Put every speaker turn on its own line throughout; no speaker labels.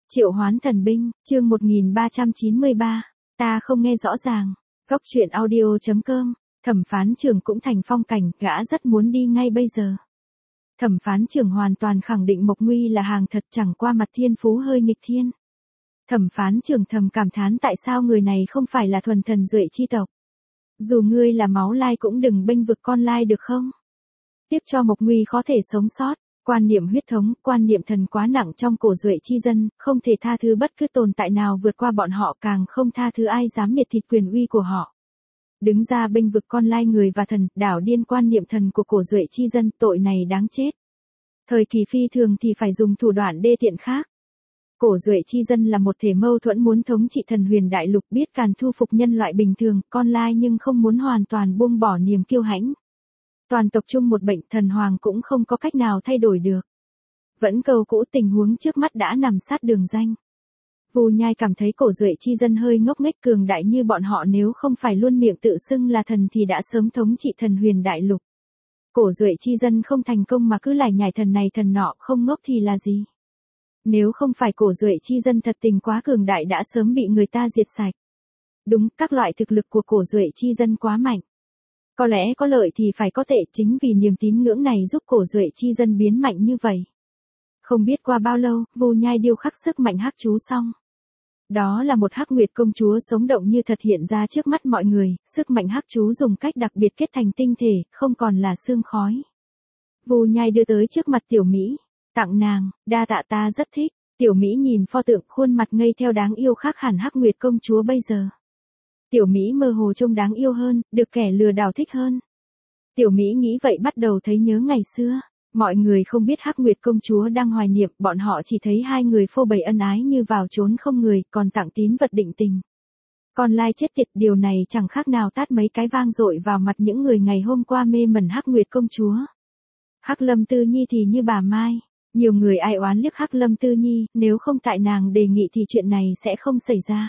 Triệu Hoán Thần Binh, chương 1393, ta không nghe rõ ràng. Góc truyện audio.com, thẩm phán trưởng cũng thành phong cảnh, gã rất muốn đi ngay bây giờ. Thẩm phán trưởng hoàn toàn khẳng định Mộc Nguy là hàng thật, chẳng qua mặt thiên phú hơi nghịch thiên. Thẩm phán trưởng thầm cảm thán tại sao người này không phải là thuần thần duệ chi tộc. Dù ngươi là máu lai cũng đừng bênh vực con lai được không? Tiếp cho Mộc Nguy có thể sống sót. Quan niệm huyết thống, quan niệm thần quá nặng trong cổ duệ chi dân, không thể tha thứ bất cứ tồn tại nào vượt qua bọn họ, càng không tha thứ ai dám miệt thịt quyền uy của họ. Đứng ra bênh vực con lai người và thần, đảo điên quan niệm thần của cổ duệ chi dân, tội này đáng chết. Thời kỳ phi thường thì phải dùng thủ đoạn đê tiện khác. Cổ duệ chi dân là một thể mâu thuẫn, muốn thống trị thần huyền đại lục, biết càn thu phục nhân loại bình thường, con lai nhưng không muốn hoàn toàn buông bỏ niềm kiêu hãnh. Toàn tộc chung một bệnh, thần hoàng cũng không có cách nào thay đổi được. Vẫn câu cũ, tình huống trước mắt đã nằm sát đường ranh. Vu Nhai cảm thấy cổ duệ chi dân hơi ngốc nghếch, cường đại như bọn họ nếu không phải luôn miệng tự xưng là thần thì đã sớm thống trị thần huyền đại lục. Cổ duệ chi dân không thành công mà cứ lải nhải thần này thần nọ, không ngốc thì là gì? Nếu không phải cổ duệ chi dân thật tình quá cường đại đã sớm bị người ta diệt sạch. Đúng, các loại thực lực của cổ duệ chi dân quá mạnh. Có lẽ có lợi thì phải có tệ, chính vì niềm tín ngưỡng này giúp cổ duệ chi dân biến mạnh như vậy. Không biết qua bao lâu, Vu Nhai điêu khắc sức mạnh hắc chú xong. Đó là một hắc nguyệt công chúa sống động như thật hiện ra trước mắt mọi người, sức mạnh hắc chú dùng cách đặc biệt kết thành tinh thể, không còn là sương khói. Vu Nhai đưa tới trước mặt Tiểu Mỹ, tặng nàng, đa tạ, ta rất thích. Tiểu Mỹ nhìn pho tượng, khuôn mặt ngây theo đáng yêu khác hẳn hắc nguyệt công chúa bây giờ. Tiểu Mỹ mơ hồ trông đáng yêu hơn, được kẻ lừa đảo thích hơn. Tiểu Mỹ nghĩ vậy bắt đầu thấy nhớ ngày xưa. Mọi người không biết hắc nguyệt công chúa đang hoài niệm, bọn họ chỉ thấy hai người phô bày ân ái như vào chốn không người, còn tặng tín vật định tình. Con lai chết tiệt, điều này chẳng khác nào tát mấy cái vang dội vào mặt những người ngày hôm qua mê mẩn hắc nguyệt công chúa. Hắc Lâm Tư Nhi thì như bà Mai. Nhiều người ai oán liếc Hắc Lâm Tư Nhi, nếu không tại nàng đề nghị thì chuyện này sẽ không xảy ra.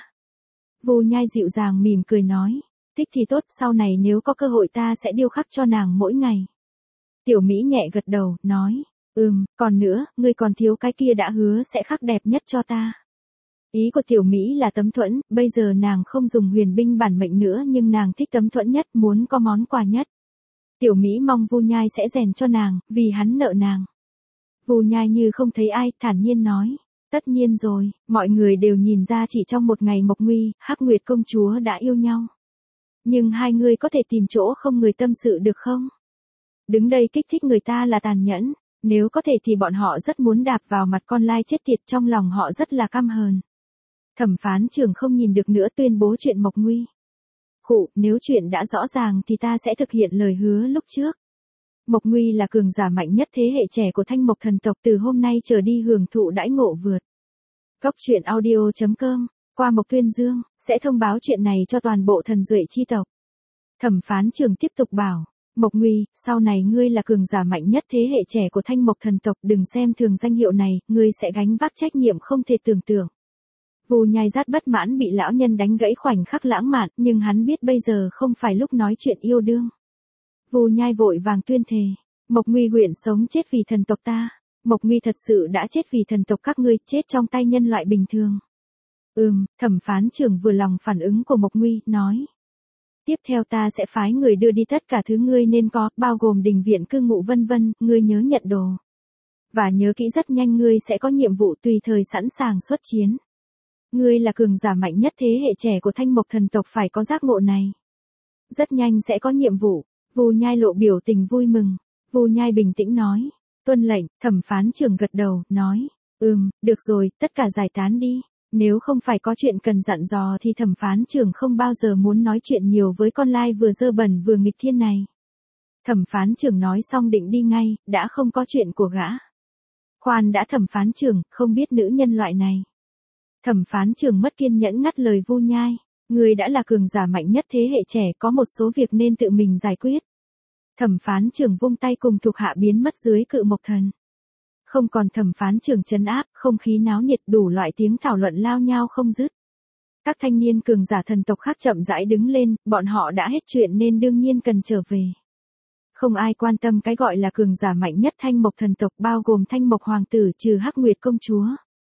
Vu Nhai dịu dàng mỉm cười nói, thích thì tốt, sau này nếu có cơ hội ta sẽ điêu khắc cho nàng mỗi ngày. Tiểu Mỹ nhẹ gật đầu, nói, còn nữa, ngươi còn thiếu cái kia đã hứa sẽ khắc đẹp nhất cho ta. Ý của Tiểu Mỹ là tấm thuẫn, bây giờ nàng không dùng huyền binh bản mệnh nữa nhưng nàng thích tấm thuẫn nhất, muốn có món quà nhất. Tiểu Mỹ mong Vu Nhai sẽ rèn cho nàng, vì hắn nợ nàng. Vu Nhai như không thấy ai, thản nhiên nói. Tất nhiên rồi, mọi người đều nhìn ra chỉ trong một ngày Mộc Nguy, Hắc Nguyệt công chúa đã yêu nhau. Nhưng hai người có thể tìm chỗ không người tâm sự được không? Đứng đây kích thích người ta là tàn nhẫn, nếu có thể thì bọn họ rất muốn đạp vào mặt con lai chết tiệt, trong lòng họ rất là căm hờn. Thẩm phán trưởng không nhìn được nữa tuyên bố chuyện Mộc Nguy. Khụ, nếu chuyện đã rõ ràng thì ta sẽ thực hiện lời hứa lúc trước. Mộc Nguy là cường giả mạnh nhất thế hệ trẻ của Thanh Mộc thần tộc, từ hôm nay trở đi hưởng thụ đãi ngộ vượt. Góc truyện audio.com, qua Mộc Tuyên Dương, sẽ thông báo chuyện này cho toàn bộ thần duệ chi tộc. Thẩm phán trưởng tiếp tục bảo, Mộc Nguy, sau này ngươi là cường giả mạnh nhất thế hệ trẻ của Thanh Mộc thần tộc, đừng xem thường danh hiệu này, ngươi sẽ gánh vác trách nhiệm không thể tưởng tượng. Vu Nhai rát bất mãn bị lão nhân đánh gãy khoảnh khắc lãng mạn, nhưng hắn biết bây giờ không phải lúc nói chuyện yêu đương. Vu Nhai vội vàng tuyên thề, Mộc Nguy nguyện sống chết vì thần tộc ta. Mộc Nguy thật sự đã chết vì thần tộc các ngươi, chết trong tay nhân loại bình thường. Thẩm phán trưởng vừa lòng phản ứng của Mộc Nguy, nói. Tiếp theo ta sẽ phái người đưa đi tất cả thứ ngươi nên có, bao gồm đình viện cư ngụ vân vân, ngươi nhớ nhận đồ. Và nhớ kỹ rất nhanh ngươi sẽ có nhiệm vụ tùy thời sẵn sàng xuất chiến. Ngươi là cường giả mạnh nhất thế hệ trẻ của Thanh Mộc thần tộc, phải có giác ngộ này. Rất nhanh sẽ có nhiệm vụ. Vu Nhai lộ biểu tình vui mừng. Vu Nhai bình tĩnh nói. Tuân lệnh, thẩm phán trưởng gật đầu, nói. Được rồi, tất cả giải tán đi. Nếu không phải có chuyện cần dặn dò thì thẩm phán trưởng không bao giờ muốn nói chuyện nhiều với con lai vừa dơ bẩn vừa nghịch thiên này. Thẩm phán trưởng nói xong định đi ngay, đã không có chuyện của gã. Khoan đã thẩm phán trưởng, không biết nữ nhân loại này. Thẩm phán trưởng mất kiên nhẫn ngắt lời Vu Nhai. Người đã là cường giả mạnh nhất thế hệ trẻ, có một số việc nên tự mình giải quyết. Thẩm phán trưởng vung tay cùng thuộc hạ biến mất dưới cự mộc thần. Không còn thẩm phán trưởng trấn áp, không khí náo nhiệt, đủ loại tiếng thảo luận lao nhao không dứt. Các thanh niên cường giả thần tộc khác chậm rãi đứng lên, bọn họ đã hết chuyện nên đương nhiên cần trở về. Không ai quan tâm cái gọi là cường giả mạnh nhất Thanh Mộc thần tộc, bao gồm Thanh Mộc hoàng tử trừ Hắc Nguyệt công chúa.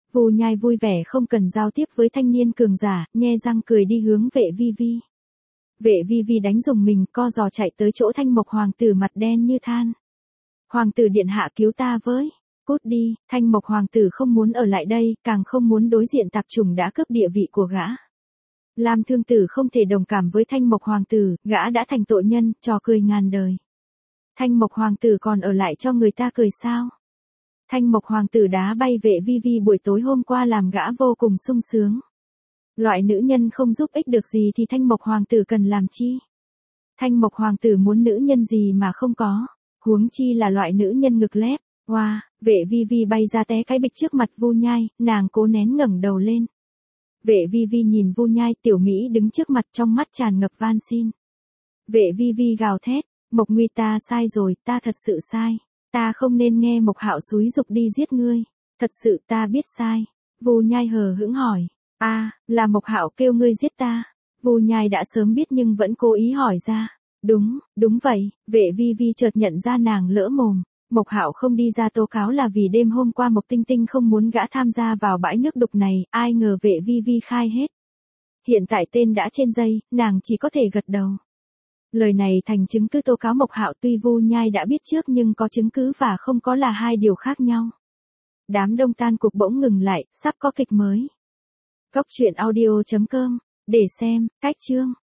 Vu Nhai vui vẻ không cần giao tiếp với thanh niên cường giả, nhe răng cười đi hướng Vệ Vi Vi. Vệ Vi Vi đánh rùng mình, co giò chạy tới chỗ Thanh Mộc hoàng tử mặt đen như than. Hoàng tử điện hạ cứu ta với. Cút đi, Thanh Mộc hoàng tử không muốn ở lại đây, càng không muốn đối diện tạp chủng đã cướp địa vị của gã. Lam Thương Tử không thể đồng cảm với Thanh Mộc hoàng tử, gã đã thành tội nhân, trò cười ngàn đời. Thanh Mộc hoàng tử còn ở lại cho người ta cười sao? Thanh Mộc hoàng tử đá bay Vệ Vi Vi buổi tối hôm qua làm gã vô cùng sung sướng. Loại nữ nhân không giúp ích được gì thì Thanh Mộc hoàng tử cần làm chi? Thanh Mộc hoàng tử muốn nữ nhân gì mà không có, huống chi là loại nữ nhân ngực lép. Wow, Vệ Vi Vi bay ra té cái bịch trước mặt Vu Nhai, nàng cố nén ngẩng đầu lên. Vệ Vi Vi nhìn Vu Nhai, tiểu Mỹ đứng trước mặt trong mắt tràn ngập van xin. Vệ Vi Vi gào thét, Mộc Nguy ta sai rồi, ta thật sự sai. Ta không nên nghe Mộc Hạo xúi giục đi giết ngươi. Thật sự ta biết sai. Vu Nhai hờ hững hỏi. Là Mộc Hạo kêu ngươi giết ta. Vu Nhai đã sớm biết nhưng vẫn cố ý hỏi ra. Đúng vậy, Vệ Vi Vi chợt nhận ra nàng lỡ mồm. Mộc Hạo không đi ra tố cáo là vì đêm hôm qua Mộc Tinh Tinh không muốn gã tham gia vào bãi nước đục này, ai ngờ Vệ Vi Vi khai hết. Hiện tại tên đã trên dây, nàng chỉ có thể gật đầu. Lời này thành chứng cứ tố cáo Mộc Hạo, tuy Vu Nhai đã biết trước nhưng có chứng cứ và không có là hai điều khác nhau. Đám đông tan cuộc bỗng ngừng lại, sắp có kịch mới. Cốc truyện audio.com, để xem, cách chương.